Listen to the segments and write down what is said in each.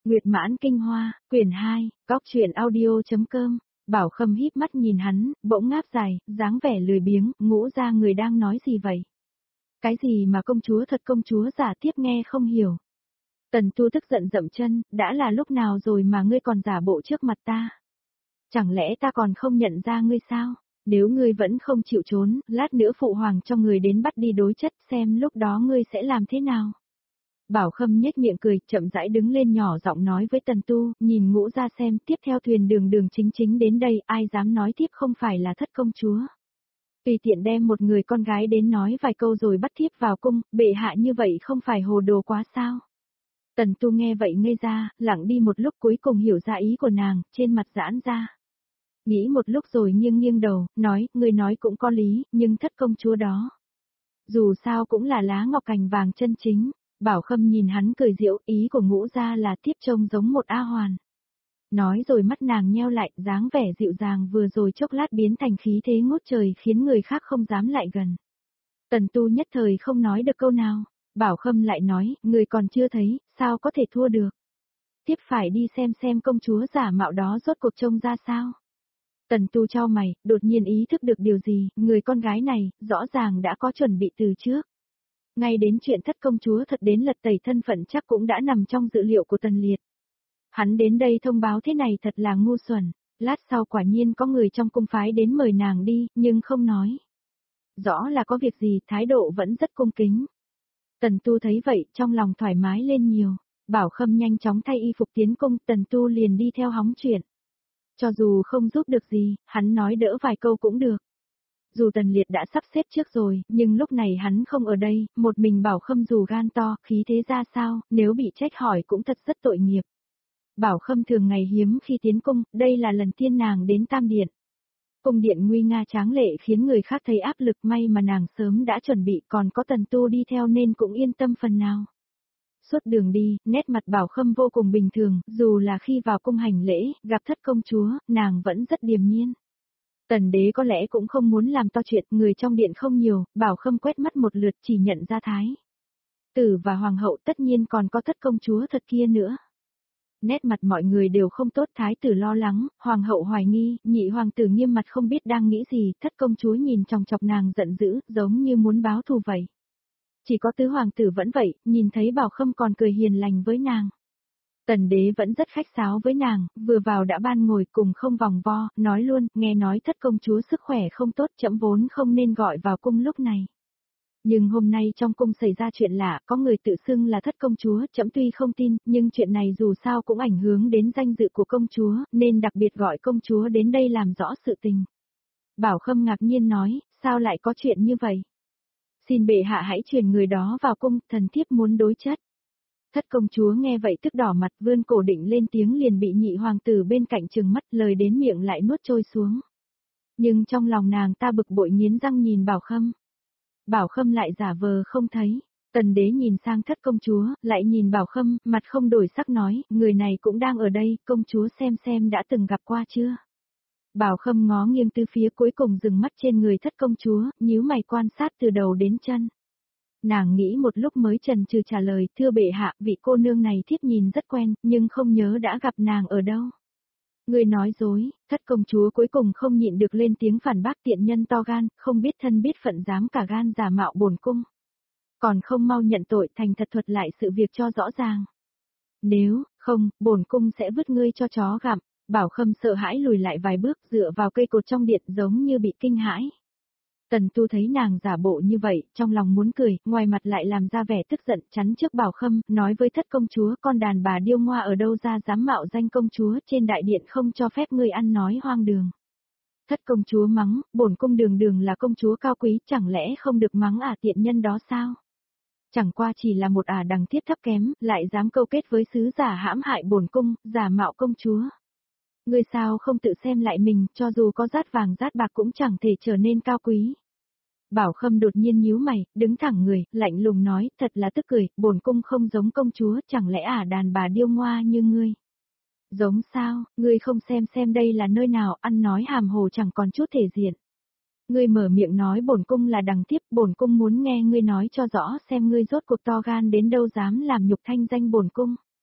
Nguyệt Mãn Kinh Hoa, quyển 2, Cóc truyện audio.com. Bảo Khâm híp mắt nhìn hắn, bỗng ngáp dài, dáng vẻ lười biếng, ngũ ra người đang nói gì vậy? Cái gì mà công chúa thật công chúa giả tiếp nghe không hiểu. Tần Tu tức giận dậm chân, đã là lúc nào rồi mà ngươi còn giả bộ trước mặt ta? Chẳng lẽ ta còn không nhận ra ngươi sao? Nếu ngươi vẫn không chịu trốn, lát nữa phụ hoàng cho người đến bắt đi đối chất xem lúc đó ngươi sẽ làm thế nào? Bảo Khâm nhếch miệng cười, chậm rãi đứng lên nhỏ giọng nói với Tần Tu, nhìn ngũ ra xem, tiếp theo thuyền đường đường chính chính đến đây, ai dám nói tiếp không phải là thất công chúa. Tùy tiện đem một người con gái đến nói vài câu rồi bắt thiếp vào cung, bệ hạ như vậy không phải hồ đồ quá sao? Tần Tu nghe vậy ngây ra, lặng đi một lúc cuối cùng hiểu ra ý của nàng, trên mặt giãn ra. Nghĩ một lúc rồi nghiêng nghiêng đầu, nói, người nói cũng có lý, nhưng thất công chúa đó. Dù sao cũng là lá ngọc cành vàng chân chính. Bảo Khâm nhìn hắn cười giễu, ý của ngũ ra là tiếp trông giống một A Hoàn. Nói rồi mắt nàng nheo lại, dáng vẻ dịu dàng vừa rồi chốc lát biến thành khí thế ngút trời khiến người khác không dám lại gần. Tần Tu nhất thời không nói được câu nào. Bảo Khâm lại nói, người còn chưa thấy, sao có thể thua được. Tiếp phải đi xem công chúa giả mạo đó rốt cuộc trông ra sao. Tần Tu chau mày, đột nhiên ý thức được điều gì, người con gái này, rõ ràng đã có chuẩn bị từ trước. Ngay đến chuyện thất công chúa thật đến lật tẩy thân phận chắc cũng đã nằm trong dự liệu của Tần Liệt. Hắn đến đây thông báo thế này thật là ngu xuẩn, lát sau quả nhiên có người trong cung phái đến mời nàng đi, nhưng không nói. Rõ là có việc gì, thái độ vẫn rất cung kính. Tần Tu thấy vậy, trong lòng thoải mái lên nhiều, Bảo Khâm nhanh chóng thay y phục tiến cung, Tần Tu liền đi theo hóng chuyện. Cho dù không giúp được gì, hắn nói đỡ vài câu cũng được. Dù Tần Liệt đã sắp xếp trước rồi, nhưng lúc này hắn không ở đây, một mình Bảo Khâm dù gan to, khí thế ra sao, nếu bị trách hỏi cũng thật rất tội nghiệp. Bảo Khâm thường ngày hiếm khi tiến cung, đây là lần tiên nàng đến Tam Điện. Cung điện nguy nga tráng lệ khiến người khác thấy áp lực, may mà nàng sớm đã chuẩn bị, còn có Tần Tu đi theo nên cũng yên tâm phần nào. Suốt đường đi, nét mặt Bảo Khâm vô cùng bình thường, dù là khi vào cung hành lễ, gặp thất công chúa, nàng vẫn rất điềm nhiên. Tần đế có lẽ cũng không muốn làm to chuyện, người trong điện không nhiều, Bảo Khâm quét mắt một lượt chỉ nhận ra thái tử và hoàng hậu, tất nhiên còn có thất công chúa thật kia nữa. Nét mặt mọi người đều không tốt, thái tử lo lắng, hoàng hậu hoài nghi, nhị hoàng tử nghiêm mặt không biết đang nghĩ gì, thất công chúa nhìn chòng chọc nàng giận dữ, giống như muốn báo thù vậy. Chỉ có tứ hoàng tử vẫn vậy, nhìn thấy Bảo Khâm còn cười hiền lành với nàng. Tần đế vẫn rất khách sáo với nàng, vừa vào đã ban ngồi cùng không vòng vo, nói luôn, nghe nói thất công chúa sức khỏe không tốt, trẫm vốn không nên gọi vào cung lúc này. Nhưng hôm nay trong cung xảy ra chuyện lạ, có người tự xưng là thất công chúa, trẫm tuy không tin, nhưng chuyện này dù sao cũng ảnh hưởng đến danh dự của công chúa, nên đặc biệt gọi công chúa đến đây làm rõ sự tình. Bảo Khâm ngạc nhiên nói, sao lại có chuyện như vậy? Xin bệ hạ hãy truyền người đó vào cung, thần thiếp muốn đối chất. Thất công chúa nghe vậy tức đỏ mặt, vươn cổ định lên tiếng liền bị nhị hoàng tử bên cạnh trừng mắt, lời đến miệng lại nuốt trôi xuống. Nhưng trong lòng nàng ta bực bội nghiến răng nhìn Bảo Khâm. Bảo Khâm lại giả vờ không thấy. Tần đế nhìn sang thất công chúa, lại nhìn Bảo Khâm, mặt không đổi sắc nói, người này cũng đang ở đây, công chúa xem đã từng gặp qua chưa. Bảo Khâm ngó nghiêng từ phía cuối cùng dừng mắt trên người thất công chúa, nhíu mày quan sát từ đầu đến chân. Nàng nghĩ một lúc mới chần chừ trả lời, thưa bệ hạ, vị cô nương này thiếp nhìn rất quen, nhưng không nhớ đã gặp nàng ở đâu. Người nói dối, thất công chúa cuối cùng không nhịn được lên tiếng phản bác, tiện nhân to gan, không biết thân biết phận dám cả gan giả mạo bổn cung. Còn không mau nhận tội, thành thật thuật lại sự việc cho rõ ràng. Nếu không, bổn cung sẽ vứt ngươi cho chó gặm. Bảo Khâm sợ hãi lùi lại vài bước, dựa vào cây cột trong điện giống như bị kinh hãi. Tần Tu thấy nàng giả bộ như vậy, trong lòng muốn cười, ngoài mặt lại làm ra vẻ tức giận, chắn trước Bảo Khâm, nói với thất công chúa, con đàn bà điêu ngoa ở đâu ra dám mạo danh công chúa, trên đại điện không cho phép ngươi ăn nói hoang đường. Thất công chúa mắng, bổn cung đường đường là công chúa cao quý, chẳng lẽ không được mắng tiện nhân đó sao? Chẳng qua chỉ là một đằng thiết thấp kém, lại dám câu kết với sứ giả hãm hại bổn cung, giả mạo công chúa. Ngươi sao không tự xem lại mình, cho dù có rát vàng rát bạc cũng chẳng thể trở nên cao quý. Bảo Khâm đột nhiên nhíu mày, đứng thẳng người, lạnh lùng nói, thật là tức cười, bổn cung không giống công chúa, chẳng lẽ đàn bà điêu ngoa như ngươi. Giống sao, ngươi không xem đây là nơi nào, ăn nói hàm hồ chẳng còn chút thể diện. Ngươi mở miệng nói bổn cung là đằng tiếp, bổn cung muốn nghe ngươi nói cho rõ xem ngươi rốt cuộc to gan đến đâu dám làm nhục thanh danh bổn cung.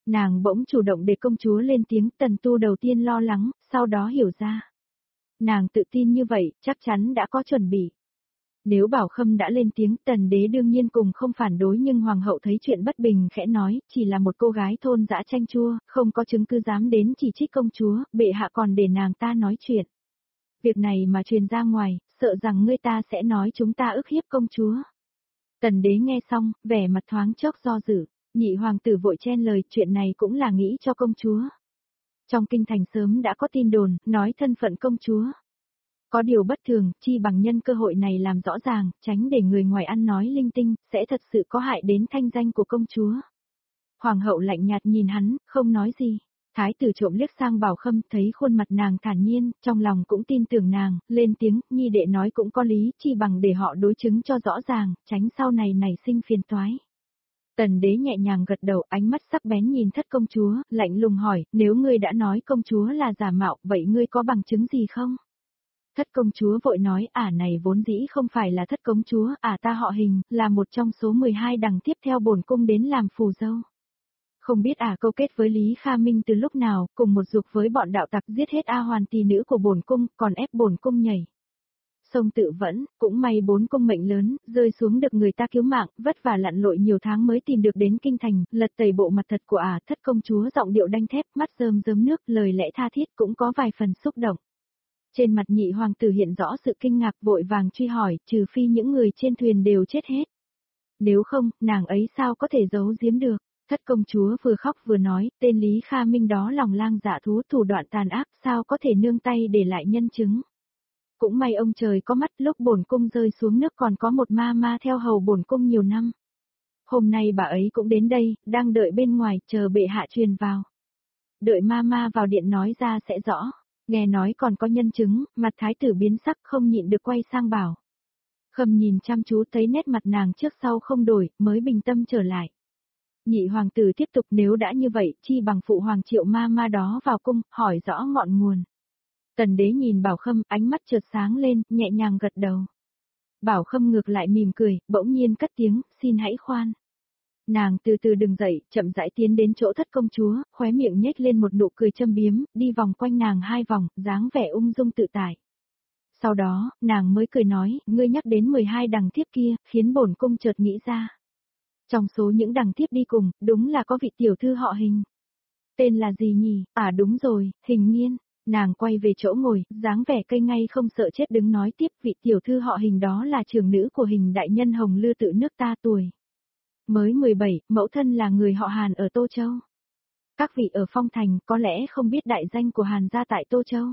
Nàng bỗng chủ động để công chúa lên tiếng, Tần Tu đầu tiên lo lắng, sau đó hiểu ra. Nàng tự tin như vậy, chắc chắn đã có chuẩn bị. Nếu Bảo Khâm đã lên tiếng, Tần Đế đương nhiên cùng không phản đối, nhưng Hoàng hậu thấy chuyện bất bình khẽ nói, chỉ là một cô gái thôn dã chanh chua, không có chứng cứ dám đến chỉ trích công chúa, bệ hạ còn để nàng ta nói chuyện. Việc này mà truyền ra ngoài, sợ rằng ngươi ta sẽ nói chúng ta ức hiếp công chúa. Tần Đế nghe xong, vẻ mặt thoáng chốc do dự, nhị hoàng tử vội chen lời, chuyện này cũng là nghĩ cho công chúa. Trong kinh thành sớm đã có tin đồn, nói thân phận công chúa. Có điều bất thường, chi bằng nhân cơ hội này làm rõ ràng, tránh để người ngoài ăn nói linh tinh, sẽ thật sự có hại đến thanh danh của công chúa. Hoàng hậu lạnh nhạt nhìn hắn, không nói gì. Thái tử trộm liếc sang Bảo Khâm, thấy khuôn mặt nàng thản nhiên, trong lòng cũng tin tưởng nàng, lên tiếng, nhi đệ nói cũng có lý, chi bằng để họ đối chứng cho rõ ràng, tránh sau này nảy sinh phiền toái. Tần Đế nhẹ nhàng gật đầu, ánh mắt sắc bén nhìn thất công chúa, lạnh lùng hỏi, nếu ngươi đã nói công chúa là giả mạo, vậy ngươi có bằng chứng gì không? Thất công chúa vội nói, này vốn dĩ không phải là thất công chúa, ta họ Hình, là một trong số 12 đằng tiếp theo bổn cung đến làm phù dâu. Không biết câu kết với Lý Kha Minh từ lúc nào, cùng một dục với bọn đạo tặc giết hết A Hoàn tỷ nữ của bổn cung, còn ép bổn cung nhảy sông tự vẫn, cũng may 4 cung mệnh lớn, rơi xuống được người ta cứu mạng, vất vả lặn lội nhiều tháng mới tìm được đến kinh thành, lật tẩy bộ mặt thật của thất công chúa, giọng điệu đanh thép, mắt rơm rớm nước, lời lẽ tha thiết cũng có vài phần xúc động. Trên mặt nhị hoàng tử hiện rõ sự kinh ngạc, vội vàng truy hỏi, trừ phi những người trên thuyền đều chết hết. Nếu không, nàng ấy sao có thể giấu giếm được? Thất công chúa vừa khóc vừa nói, tên Lý Kha Minh đó lòng lang dạ thú, thủ đoạn tàn ác, sao có thể nương tay để lại nhân chứng. Cũng may ông trời có mắt, lúc bổn cung rơi xuống nước còn có một ma ma theo hầu bổn cung nhiều năm. Hôm nay bà ấy cũng đến đây, đang đợi bên ngoài, chờ bệ hạ truyền vào. Đợi ma ma vào điện nói ra sẽ rõ. Nghe nói còn có nhân chứng, mặt thái tử biến sắc, không nhịn được quay sang Bảo Khâm nhìn chăm chú, thấy nét mặt nàng trước sau không đổi, mới bình tâm trở lại. Nhị hoàng tử tiếp tục, nếu đã như vậy, chi bằng phụ hoàng triệu ma ma đó vào cung, hỏi rõ ngọn nguồn. Tần Đế nhìn Bảo Khâm, ánh mắt chợt sáng lên, nhẹ nhàng gật đầu. Bảo Khâm ngược lại mỉm cười, bỗng nhiên cất tiếng, xin hãy khoan. Nàng từ từ đứng dậy, chậm rãi tiến đến chỗ thất công chúa, khóe miệng nhếch lên một nụ cười châm biếm, đi vòng quanh nàng 2 vòng, dáng vẻ ung dung tự tại. Sau đó, nàng mới cười nói, ngươi nhắc đến 12 đằng thiếp kia, khiến bổn cung chợt nghĩ ra. Trong số những đằng thiếp đi cùng, đúng là có vị tiểu thư họ Hình. Tên là gì nhỉ? Đúng rồi, Hình Nghiên. Nàng quay về chỗ ngồi, dáng vẻ cây ngay không sợ chết đứng nói tiếp, vị tiểu thư họ Hình đó là trưởng nữ của Hình đại nhân Hồng Lư tự nước ta, tuổi mới 17, mẫu thân là người họ Hàn ở Tô Châu. Các vị ở Phong Thành có lẽ không biết đại danh của Hàn gia tại Tô Châu.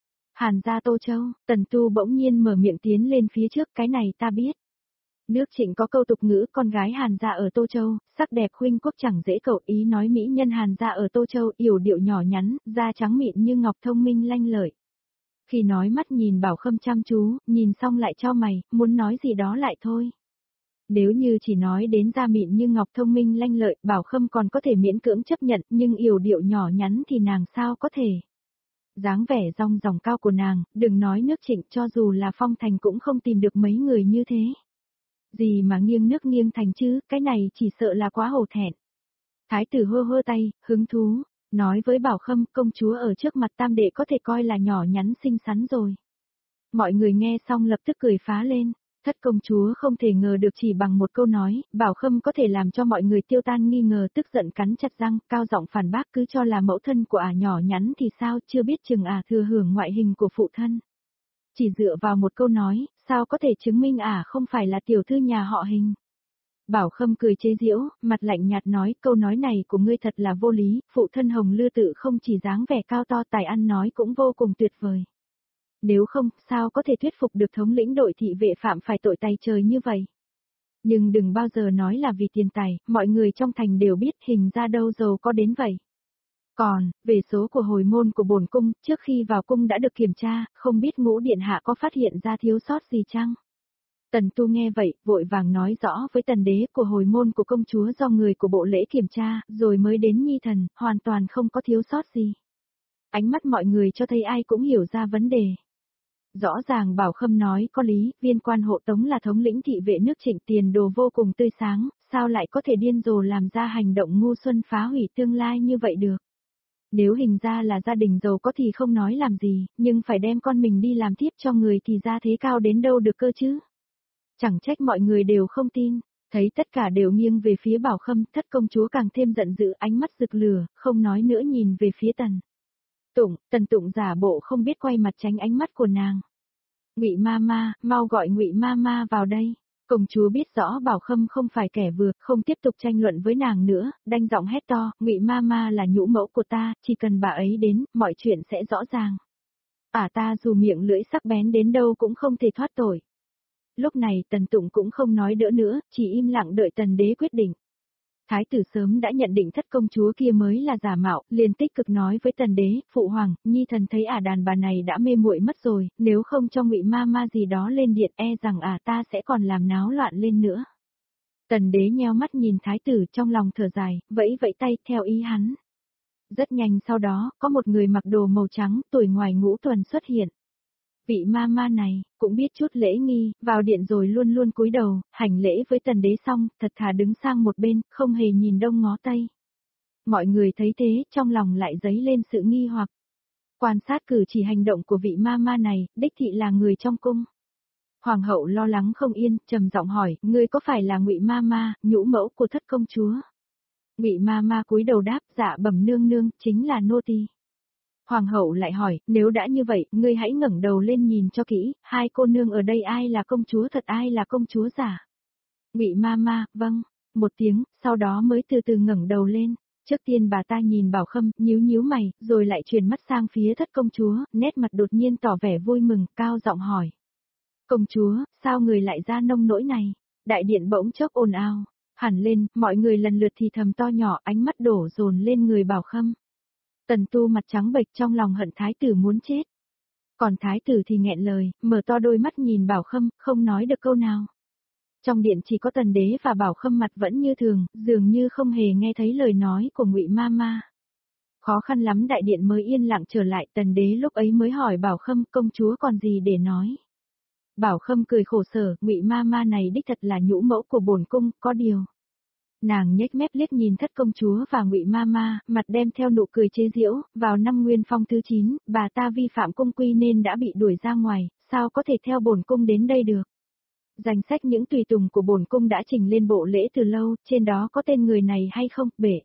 Hàn gia Tô Châu, Tần Tu bỗng nhiên mở miệng tiến lên phía trước, cái này ta biết. Nước Trịnh có câu tục ngữ, con gái Hàn gia ở Tô Châu, sắc đẹp khuynh quốc chẳng dễ cầu, ý nói mỹ nhân Hàn gia ở Tô Châu, yểu điệu nhỏ nhắn, da trắng mịn như ngọc, thông minh lanh lợi. Khi nói mắt nhìn Bảo Khâm chăm chú, nhìn xong lại chau mày, muốn nói gì đó lại thôi. Nếu như chỉ nói đến da mịn như ngọc, thông minh lanh lợi, Bảo Khâm còn có thể miễn cưỡng chấp nhận, nhưng yểu điệu nhỏ nhắn thì nàng sao có thể. Dáng vẻ rong ròng cao của nàng, đừng nói nước Trịnh, cho dù là Phong Thành cũng không tìm được mấy người như thế. Gì mà nghiêng nước nghiêng thành chứ, cái này chỉ sợ là quá hổ thẹn. Thái tử hơ hơ tay, hứng thú, nói với Bảo Khâm, công chúa ở trước mặt tam đệ có thể coi là nhỏ nhắn xinh xắn rồi. Mọi người nghe xong lập tức cười phá lên. Thất công chúa không thể ngờ được chỉ bằng một câu nói, Bảo Khâm có thể làm cho mọi người tiêu tan nghi ngờ, tức giận cắn chặt răng, cao giọng phản bác, cứ cho là mẫu thân của nhỏ nhắn thì sao, chưa biết chừng thừa hưởng ngoại hình của phụ thân. Chỉ dựa vào một câu nói, sao có thể chứng minh không phải là tiểu thư nhà họ Hình. Bảo Khâm cười chế giễu, mặt lạnh nhạt nói, câu nói này của ngươi thật là vô lý, phụ thân Hồng Lư tự không chỉ dáng vẻ cao to, tài ăn nói cũng vô cùng tuyệt vời. Nếu không, sao có thể thuyết phục được thống lĩnh đội thị vệ phạm phải tội tày trời như vậy? Nhưng đừng bao giờ nói là vì tiền tài, mọi người trong thành đều biết Hình ra đâu giàu có đến vậy. Còn, về số của hồi môn của bổn cung, trước khi vào cung đã được kiểm tra, không biết Ngũ điện hạ có phát hiện ra thiếu sót gì chăng? Tần Tu nghe vậy, vội vàng nói rõ với Tần Đế, của hồi môn của công chúa do người của bộ lễ kiểm tra, rồi mới đến nhi thần, hoàn toàn không có thiếu sót gì. Ánh mắt mọi người cho thấy ai cũng hiểu ra vấn đề. Rõ ràng Bảo Khâm nói có lý, viên quan hộ tống là thống lĩnh thị vệ nước Trịnh, tiền đồ vô cùng tươi sáng, sao lại có thể điên rồ làm ra hành động ngu xuân phá hủy tương lai như vậy được. Nếu hình ra là gia đình giàu có thì không nói làm gì, nhưng phải đem con mình đi làm tiếp cho người thì ra thế cao đến đâu được cơ chứ. Chẳng trách mọi người đều không tin, thấy tất cả đều nghiêng về phía Bảo Khâm, thất công chúa càng thêm giận dữ, ánh mắt rực lửa, không nói nữa nhìn về phía Tần Tụng giả bộ không biết quay mặt tránh ánh mắt của nàng. Ngụy Mama, mau gọi Ngụy Mama vào đây. Công chúa biết rõ Bảo Khâm không phải kẻ vừa, không tiếp tục tranh luận với nàng nữa, đanh giọng hét to, Ngụy Mama là nhũ mẫu của ta, chỉ cần bà ấy đến, mọi chuyện sẽ rõ ràng. Ta dù miệng lưỡi sắc bén đến đâu cũng không thể thoát tội. Lúc này Tần Tụng cũng không nói đỡ nữa, chỉ im lặng đợi Tần đế quyết định. Thái tử sớm đã nhận định thất công chúa kia mới là giả mạo, liền tích cực nói với Tần đế, phụ hoàng, nhi thần thấy đàn bà này đã mê muội mất rồi, nếu không cho Ngụy Mama gì đó lên điện rằng ta sẽ còn làm náo loạn lên nữa. Tần đế nheo mắt nhìn thái tử trong lòng thở dài, vẫy vẫy tay theo ý hắn. Rất nhanh sau đó, có một người mặc đồ màu trắng, tuổi ngoài ngũ tuần xuất hiện. Vị Mama này, cũng biết chút lễ nghi, vào điện rồi luôn luôn cúi đầu, hành lễ với Tần đế xong, thật thà đứng sang một bên, không hề nhìn đông ngó tây. Mọi người thấy thế, trong lòng lại dấy lên sự nghi hoặc. Quan sát cử chỉ hành động của vị Mama này, đích thị là người trong cung. Hoàng hậu lo lắng không yên, trầm giọng hỏi, ngươi có phải là Ngụy Mama, nhũ mẫu của thất công chúa? Ngụy Mama cúi đầu đáp, dạ bẩm nương nương, chính là nô tỳ. Hoàng hậu lại hỏi, nếu đã như vậy, ngươi hãy ngẩng đầu lên nhìn cho kỹ, hai cô nương ở đây ai là công chúa thật ai là công chúa giả? Ngụy Mama, vâng, một tiếng, sau đó mới từ từ ngẩng đầu lên. Trước tiên bà ta nhìn Bảo Khâm, nhíu nhíu mày, rồi lại chuyển mắt sang phía thất công chúa, nét mặt đột nhiên tỏ vẻ vui mừng, cao giọng hỏi. Công chúa, sao người lại ra nông nỗi này? Đại điện bỗng chốc ồn ào, hẳn lên, mọi người lần lượt thì thầm to nhỏ, ánh mắt đổ dồn lên người Bảo Khâm. Tần Tu mặt trắng bệch trong lòng hận thái tử muốn chết. Còn thái tử thì nghẹn lời, mở to đôi mắt nhìn Bảo Khâm, không nói được câu nào. Trong điện chỉ có Tần đế và Bảo Khâm mặt vẫn như thường, dường như không hề nghe thấy lời nói của Ngụy Mama. Khó khăn lắm đại điện mới yên lặng trở lại, Tần đế lúc ấy mới hỏi Bảo Khâm, công chúa còn gì để nói. Bảo Khâm cười khổ sở, Ngụy Mama này đích thật là nhũ mẫu của bổn cung, có điều. Nàng nhếch mép liếc nhìn thất công chúa và Ngụy Mama, mặt đem theo nụ cười chế giễu, vào năm Nguyên Phong thứ 9, bà ta vi phạm cung quy nên đã bị đuổi ra ngoài, sao có thể theo bổn cung đến đây được. Danh sách những tùy tùng của bổn cung đã trình lên bộ lễ từ lâu, trên đó có tên người này hay không, bệ.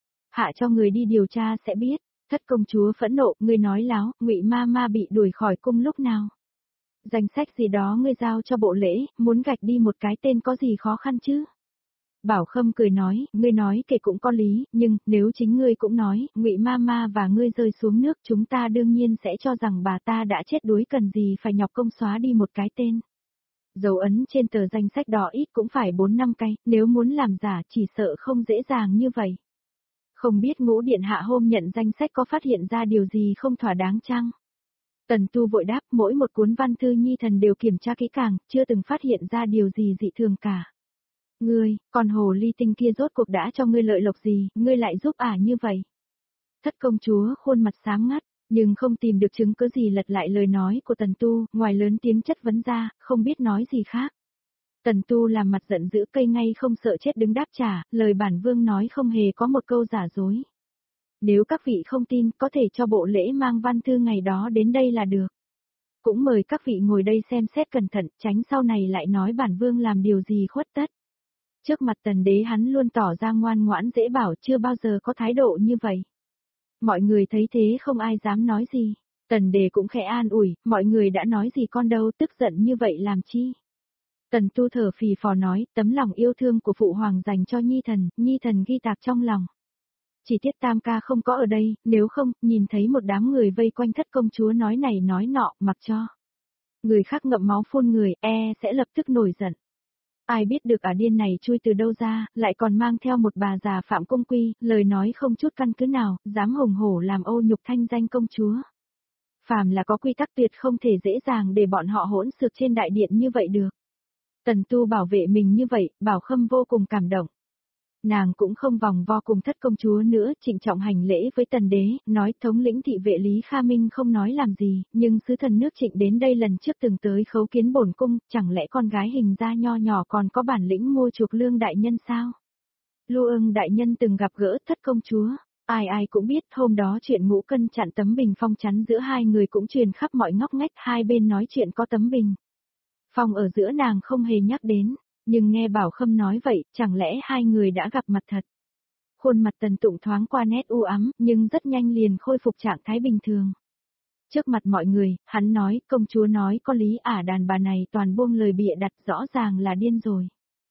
Hạ cho người đi điều tra sẽ biết. Thất công chúa phẫn nộ, ngươi nói láo, Ngụy Mama bị đuổi khỏi cung lúc nào. Danh sách gì đó ngươi giao cho bộ lễ, muốn gạch đi một cái tên có gì khó khăn chứ. Bảo Khâm cười nói, ngươi nói kể cũng có lý, nhưng, nếu chính ngươi cũng nói, Ngụy Mama và ngươi rơi xuống nước chúng ta đương nhiên sẽ cho rằng bà ta đã chết đuối cần gì phải nhọc công xóa đi một cái tên. Dấu ấn trên tờ danh sách đó ít cũng phải 4-5 cái, nếu muốn làm giả chỉ sợ không dễ dàng như vậy. Không biết Ngũ điện hạ hôm nhận danh sách có phát hiện ra điều gì không thỏa đáng chăng? Tần Tu vội đáp, mỗi một cuốn văn thư nhi thần đều kiểm tra kỹ càng, chưa từng phát hiện ra điều gì dị thường cả. Ngươi, còn hồ ly tinh kia rốt cuộc đã cho ngươi lợi lộc gì, ngươi lại giúp như vậy. Thất công chúa khuôn mặt xám ngắt, nhưng không tìm được chứng cứ gì lật lại lời nói của Tần Tu, ngoài lớn tiếng chất vấn ra, không biết nói gì khác. Tần Tu làm mặt giận dữ cây ngay không sợ chết đứng đáp trả, lời bản vương nói không hề có một câu giả dối. Nếu các vị không tin, có thể cho bộ lễ mang văn thư ngày đó đến đây là được. Cũng mời các vị ngồi đây xem xét cẩn thận, tránh sau này lại nói bản vương làm điều gì khuất tất. Trước mặt Tần đế hắn luôn tỏ ra ngoan ngoãn dễ bảo, chưa bao giờ có thái độ như vậy. Mọi người thấy thế không ai dám nói gì. Tần đế cũng khẽ an ủi, mọi người đã nói gì con đâu, tức giận như vậy làm chi. Tần Tu thở phì phò nói, tấm lòng yêu thương của phụ hoàng dành cho nhi thần ghi tạc trong lòng. Chỉ tiếc Tam ca không có ở đây, nếu không, nhìn thấy một đám người vây quanh thất công chúa nói này nói nọ, mặc cho. Người khác ngậm máu phun người, sẽ lập tức nổi giận. Ai biết được điên này chui từ đâu ra, lại còn mang theo một bà già phạm cung quy, lời nói không chút căn cứ nào, dám hùng hổ làm ô nhục thanh danh công chúa. Phàm là có quy tắc tuyệt không thể dễ dàng để bọn họ hỗn xược trên đại điện như vậy được. Tần Tu bảo vệ mình như vậy, Bảo Khâm vô cùng cảm động. Nàng cũng không vòng vo cùng thất công chúa nữa, trịnh trọng hành lễ với tần đế, nói thống lĩnh thị vệ Lý Kha Minh không nói làm gì, nhưng sứ thần nước Trịnh đến đây lần trước từng tới khấu kiến bổn cung, chẳng lẽ con gái hình ra nho nhỏ còn có bản lĩnh mua chuộc Lương đại nhân sao? Lưu Ưng đại nhân từng gặp gỡ thất công chúa, ai ai cũng biết hôm đó chuyện Ngũ Cân chặn tấm bình phong chắn giữa hai người cũng truyền khắp mọi ngóc ngách, hai bên nói chuyện có tấm bình phong ở giữa nàng không hề nhắc đến. Nhưng nghe Bảo Khâm nói vậy, chẳng lẽ hai người đã gặp mặt thật? Khuôn mặt Tần Tụng thoáng qua nét u ám, nhưng rất nhanh liền khôi phục trạng thái bình thường. Trước mặt mọi người, hắn nói, công chúa nói có lý đàn bà này toàn buông lời bịa đặt, rõ ràng là điên rồi.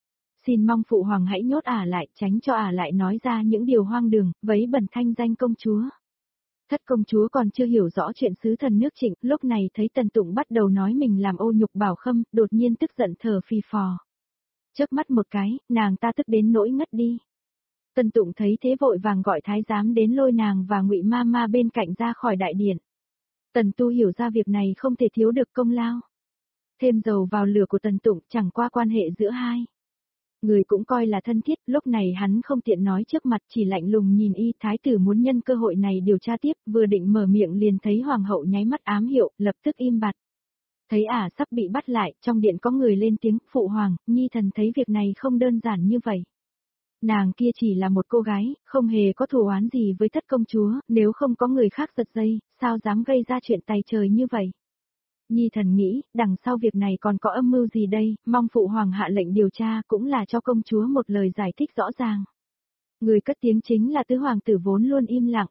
Xin mong phụ hoàng hãy nhốt lại, tránh cho lại nói ra những điều hoang đường, vấy bẩn thanh danh công chúa. Thất công chúa còn chưa hiểu rõ chuyện sứ thần nước Trịnh, lúc này thấy Tần Tụng bắt đầu nói mình làm ô nhục Bảo Khâm, đột nhiên tức giận thở phì phò. Chớp mắt một cái, nàng ta tức đến nỗi ngất đi. Tần Tụng thấy thế vội vàng gọi thái giám đến lôi nàng và Ngụy Ma Ma bên cạnh ra khỏi đại điện. Tần Tu hiểu ra việc này không thể thiếu được công lao. Thêm dầu vào lửa của Tần Tụng, chẳng qua quan hệ giữa hai người cũng coi là thân thiết, lúc này hắn không tiện nói trước mặt, chỉ lạnh lùng nhìn y. Thái tử muốn nhân cơ hội này điều tra tiếp, vừa định mở miệng liền thấy hoàng hậu nháy mắt ám hiệu, lập tức im bặt. Thấy sắp bị bắt lại, trong điện có người lên tiếng, phụ hoàng, nhi thần thấy việc này không đơn giản như vậy. Nàng kia chỉ là một cô gái, không hề có thù oán gì với thất công chúa, nếu không có người khác giật dây, sao dám gây ra chuyện tày trời như vậy. Nhi thần nghĩ, đằng sau việc này còn có âm mưu gì đây, mong phụ hoàng hạ lệnh điều tra cũng là cho công chúa một lời giải thích rõ ràng. Người cất tiếng chính là tứ hoàng tử vốn luôn im lặng.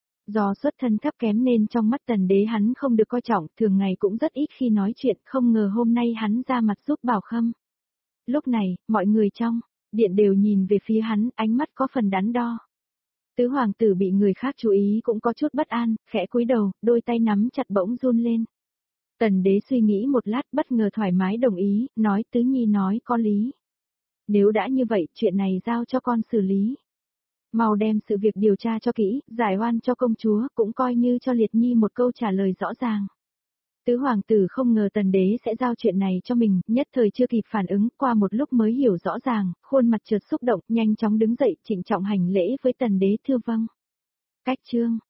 Do xuất thân thấp kém nên trong mắt tần đế hắn không được coi trọng, thường ngày cũng rất ít khi nói chuyện, không ngờ hôm nay hắn ra mặt giúp Bảo Khâm. Lúc này, mọi người trong điện đều nhìn về phía hắn, ánh mắt có phần đắn đo. Tứ hoàng tử bị người khác chú ý cũng có chút bất an, khẽ cúi đầu, đôi tay nắm chặt bỗng run lên. Tần đế suy nghĩ một lát bất ngờ thoải mái đồng ý, nói tứ nhi nói có lý. Nếu đã như vậy, chuyện này giao cho con xử lý. Mau đem sự việc điều tra cho kỹ, giải oan cho công chúa, cũng coi như cho Liệt Nhi một câu trả lời rõ ràng. Tứ hoàng tử không ngờ tần đế sẽ giao chuyện này cho mình, nhất thời chưa kịp phản ứng, qua một lúc mới hiểu rõ ràng, khuôn mặt chợt xúc động, nhanh chóng đứng dậy, trịnh trọng hành lễ với tần đế thưa vâng. Cách chương